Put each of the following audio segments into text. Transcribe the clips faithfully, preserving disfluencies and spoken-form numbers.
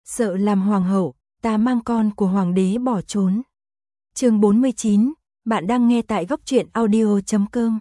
sợ làm hoàng hậu, ta mang con của hoàng đế bỏ trốn. Chương bốn mươi chín, bạn đang nghe tại góc truyện audio chấm com.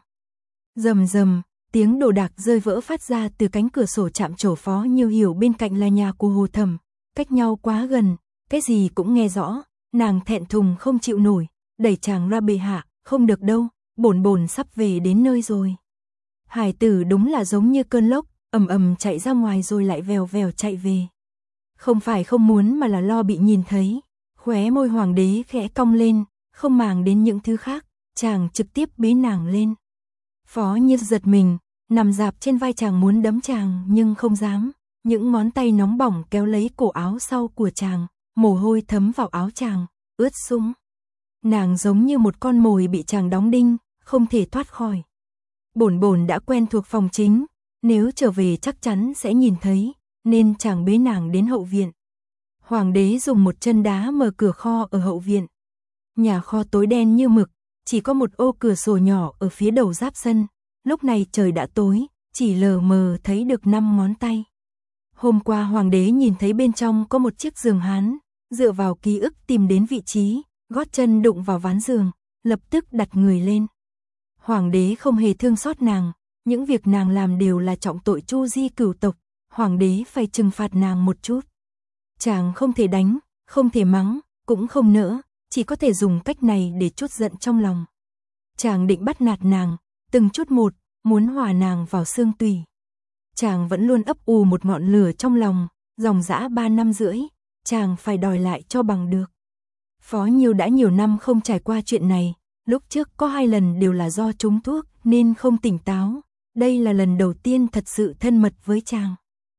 Rầm rầm, tiếng đồ đạc rơi vỡ phát ra từ cánh cửa sổ chạm trổ. Phó Nhiêu hiểu bên cạnh là nhà của Hồ Thẩm, cách nhau quá gần, cái gì cũng nghe rõ, nàng thẹn thùng không chịu nổi, đẩy chàng ra bệ hạ, không được đâu, bổn bổn sắp về đến nơi rồi. Hải tử đúng là giống như cơn lốc, ầm ầm chạy ra ngoài rồi lại vèo vèo chạy về. Không phải không muốn mà là lo bị nhìn thấy. Khóe môi hoàng đế khẽ cong lên, không màng đến những thứ khác, chàng trực tiếp bế nàng lên. Phó Nhiêu giật mình, nằm dạp trên vai chàng muốn đấm chàng nhưng không dám, những ngón tay nóng bỏng kéo lấy cổ áo sau của chàng, mồ hôi thấm vào áo chàng, ướt sũng. Nàng giống như một con mồi bị chàng đóng đinh, không thể thoát khỏi. Bổn bổn đã quen thuộc phòng chính, nếu trở về chắc chắn sẽ nhìn thấy, nên chàng bế nàng đến hậu viện. Hoàng đế dùng một chân đá mở cửa kho ở hậu viện. Nhà kho tối đen như mực, chỉ có một ô cửa sổ nhỏ ở phía đầu giáp sân. Lúc này trời đã tối, chỉ lờ mờ thấy được năm ngón tay. Hôm qua hoàng đế nhìn thấy bên trong có một chiếc giường hán, dựa vào ký ức tìm đến vị trí, gót chân đụng vào ván giường, lập tức đặt người lên. Hoàng đế không hề thương xót nàng, những việc nàng làm đều là trọng tội chu di cửu tộc, hoàng đế phải trừng phạt nàng một chút. Chàng không thể đánh, không thể mắng, cũng không nỡ, chỉ có thể dùng cách này để trút giận trong lòng. Chàng định bắt nạt nàng, từng chút một, muốn hòa nàng vào xương tủy. Chàng vẫn luôn ấp ù một ngọn lửa trong lòng, dòng dã ba năm rưỡi, chàng phải đòi lại cho bằng được. Phó Nhiêu đã nhiều năm không trải qua chuyện này, lúc trước có hai lần đều là do trúng thuốc nên không tỉnh táo, đây là lần đầu tiên thật sự thân mật với chàng.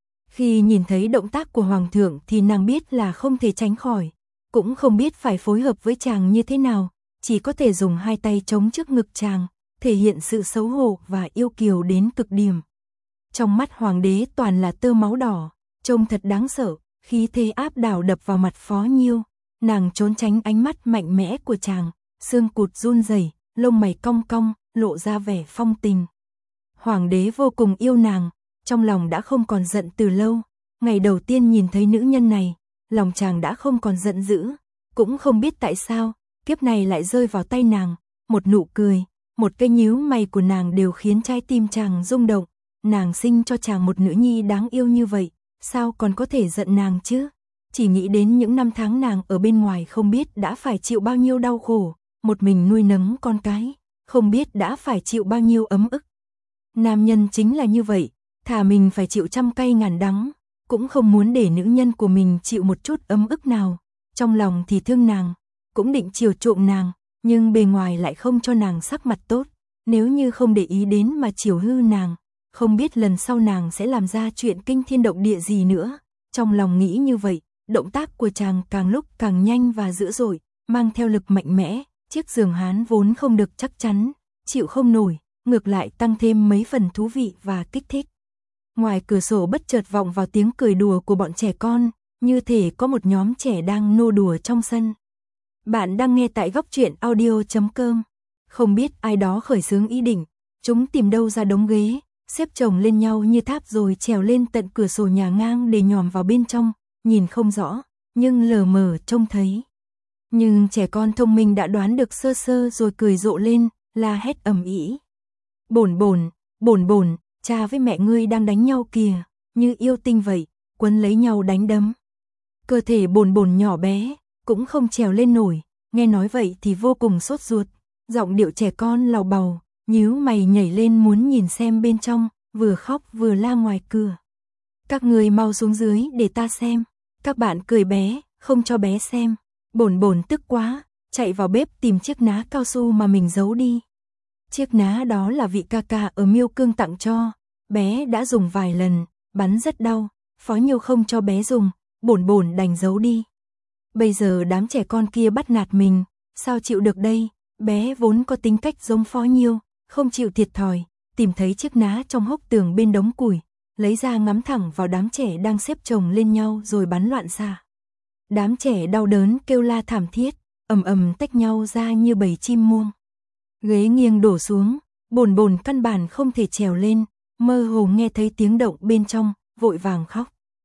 Khi nhìn thấy động tác của hoàng thượng thì nàng biết là không thể tránh khỏi, cũng không biết phải phối hợp với chàng như thế nào, chỉ có thể dùng hai tay chống trước ngực chàng, thể hiện sự xấu hổ và yêu kiều đến cực điểm. Trong mắt hoàng đế toàn là tơ máu đỏ, trông thật đáng sợ, khí thế áp đảo đập vào mặt Phó Nhiêu, nàng trốn tránh ánh mắt mạnh mẽ của chàng, xương cụt run rẩy, lông mày cong cong, lộ ra vẻ phong tình. Hoàng đế vô cùng yêu nàng, trong lòng đã không còn giận từ lâu, ngày đầu tiên nhìn thấy nữ nhân này, lòng chàng đã không còn giận dữ, cũng không biết tại sao, kiếp này lại rơi vào tay nàng, một nụ cười, một cái nhíu mày của nàng đều khiến trái tim chàng rung động, nàng sinh cho chàng một nữ nhi đáng yêu như vậy, sao còn có thể giận nàng chứ? Chỉ nghĩ đến những năm tháng nàng ở bên ngoài không biết đã phải chịu bao nhiêu đau khổ, một mình nuôi nấng con cái, không biết đã phải chịu bao nhiêu ấm ức. Nam nhân chính là như vậy, thà mình phải chịu trăm cay ngàn đắng, cũng không muốn để nữ nhân của mình chịu một chút ấm ức nào. Trong lòng thì thương nàng, cũng định chiều chuộng nàng, nhưng bề ngoài lại không cho nàng sắc mặt tốt. Nếu như không để ý đến mà chiều hư nàng, không biết lần sau nàng sẽ làm ra chuyện kinh thiên động địa gì nữa. Trong lòng nghĩ như vậy, động tác của chàng càng lúc càng nhanh và dữ dội, mang theo lực mạnh mẽ. Chiếc giường hán vốn không được chắc chắn, chịu không nổi, ngược lại tăng thêm mấy phần thú vị và kích thích. Ngoài cửa sổ bất chợt vọng vào tiếng cười đùa của bọn trẻ con, như thể có một nhóm trẻ đang nô đùa trong sân. Bạn đang nghe tại góc truyện audio chấm com. Không biết ai đó khởi xướng ý định, chúng tìm đâu ra đống ghế, xếp chồng lên nhau như tháp rồi trèo lên tận cửa sổ nhà ngang để nhòm vào bên trong, nhìn không rõ, nhưng lờ mờ trông thấy. Nhưng trẻ con thông minh đã đoán được sơ sơ rồi cười rộ lên, la hét ầm ĩ. Bổn bổn, bổn bổn, cha với mẹ ngươi đang đánh nhau kìa, như yêu tinh vậy, quấn lấy nhau đánh đấm. Cơ thể bổn bổn nhỏ bé, cũng không trèo lên nổi, nghe nói vậy thì vô cùng sốt ruột, giọng điệu trẻ con lào bào, nhíu mày nhảy lên muốn nhìn xem bên trong, vừa khóc vừa la ngoài cửa. Các người mau xuống dưới để ta xem, các bạn cười bé, không cho bé xem. Bổn bổn tức quá, chạy vào bếp tìm chiếc ná cao su mà mình giấu đi. Chiếc ná đó là vị ca ca ở Miêu Cương tặng cho, bé đã dùng vài lần, bắn rất đau, Phó Nhiêu không cho bé dùng, bổn bổn đành giấu đi. Bây giờ đám trẻ con kia bắt nạt mình, sao chịu được đây, bé vốn có tính cách giống Phó Nhiêu, không chịu thiệt thòi, tìm thấy chiếc ná trong hốc tường bên đống củi, lấy ra ngắm thẳng vào đám trẻ đang xếp chồng lên nhau rồi bắn loạn xạ. Đám trẻ đau đớn kêu la thảm thiết, ầm ầm tách nhau ra như bầy chim muông. Ghế nghiêng đổ xuống, bổn bổn căn bản không thể trèo lên, mơ hồ nghe thấy tiếng động bên trong, vội vàng khóc.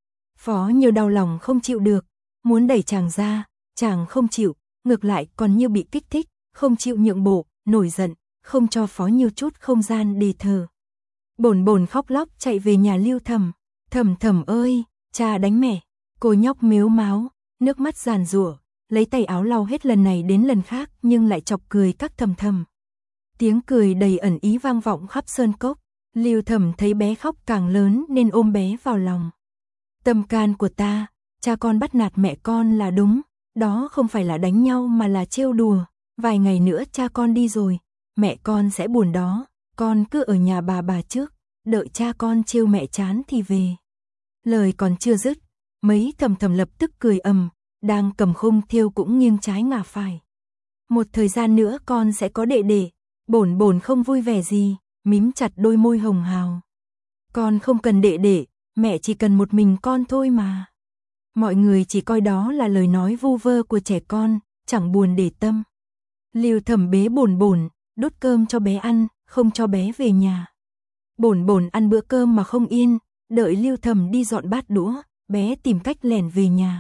Phó Nhiêu đau lòng không chịu được, muốn đẩy chàng ra, chàng không chịu, ngược lại còn như bị kích thích, không chịu nhượng bộ, nổi giận, không cho Phó Nhiêu chút không gian để thở. Bồn bồn khóc lóc chạy về nhà Lưu Thẩm. Thẩm Thẩm ơi, cha đánh mẹ. Cô nhóc mếu máo, nước mắt giàn giụa, lấy tay áo lau hết lần này đến lần khác nhưng lại chọc cười các Thầm Thầm. Tiếng cười đầy ẩn ý vang vọng khắp sơn cốc. Lưu Thẩm thấy bé khóc càng lớn nên ôm bé vào lòng. Tâm can của ta, cha con bắt nạt mẹ con là đúng, đó không phải là đánh nhau mà là trêu đùa. Vài ngày nữa cha con đi rồi, mẹ con sẽ buồn đó, con cứ ở nhà bà bà trước, đợi cha con trêu mẹ chán thì về. Lời còn chưa dứt, mấy Thầm Thầm lập tức cười ầm, đang cầm khung thêu cũng nghiêng trái ngả phải. Một thời gian nữa con sẽ có đệ đệ. Bổn bổn không vui vẻ gì, mím chặt đôi môi hồng hào. Con không cần đệ đệ, mẹ chỉ cần một mình con thôi mà. Mọi người chỉ coi đó là lời nói vu vơ của trẻ con, chẳng buồn để tâm. Lưu Thẩm bế bổn bổn, đút cơm cho bé ăn, không cho bé về nhà. Bổn bổn ăn bữa cơm mà không yên, đợi Lưu Thẩm đi dọn bát đũa, bé tìm cách lẻn về nhà.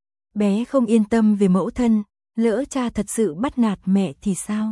Bé không yên tâm về mẫu thân, lỡ cha thật sự bắt nạt mẹ thì sao?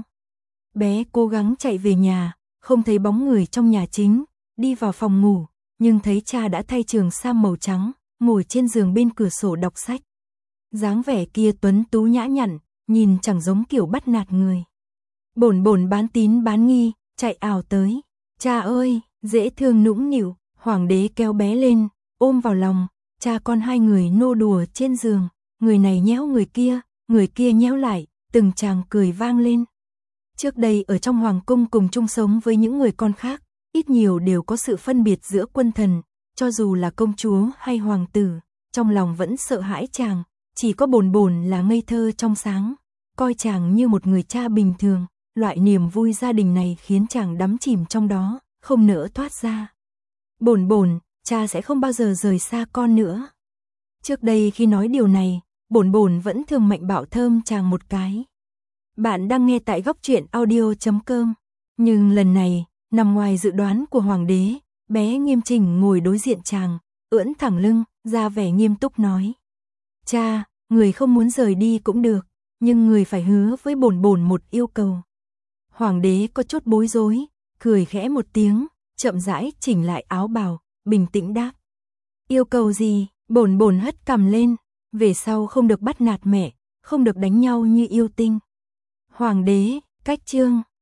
Bé cố gắng chạy về nhà, không thấy bóng người trong nhà chính, đi vào phòng ngủ, nhưng thấy cha đã thay trường sam màu trắng, ngồi trên giường bên cửa sổ đọc sách. Dáng vẻ kia tuấn tú nhã nhặn, nhìn chẳng giống kiểu bắt nạt người. Bổn bổn bán tín bán nghi, chạy ào tới. Cha ơi, dễ thương nũng nịu, hoàng đế kéo bé lên, ôm vào lòng, cha con hai người nô đùa trên giường, người này nhéo người kia, người kia nhéo lại, từng tràng cười vang lên. Trước đây ở trong hoàng cung cùng chung sống với những người con khác, ít nhiều đều có sự phân biệt giữa quân thần, cho dù là công chúa hay hoàng tử, trong lòng vẫn sợ hãi chàng, chỉ có bồn bồn là ngây thơ trong sáng, coi chàng như một người cha bình thường, loại niềm vui gia đình này khiến chàng đắm chìm trong đó, không nỡ thoát ra. Bồn bồn, cha sẽ không bao giờ rời xa con nữa. Trước đây khi nói điều này, bồn bồn vẫn thường mạnh bạo thơm chàng một cái. Bạn đang nghe tại góc truyện audio chấm com. Nhưng lần này, nằm ngoài dự đoán của hoàng đế, bé nghiêm chỉnh ngồi đối diện chàng, ưỡn thẳng lưng, ra vẻ nghiêm túc nói. Cha, người không muốn rời đi cũng được, nhưng người phải hứa với bổn bổn một yêu cầu. Hoàng đế có chút bối rối, cười khẽ một tiếng, chậm rãi chỉnh lại áo bào, bình tĩnh đáp. Yêu cầu gì? Bổn bổn hất cằm lên, về sau không được bắt nạt mẹ, không được đánh nhau như yêu tinh. Hoàng đế, cách chương.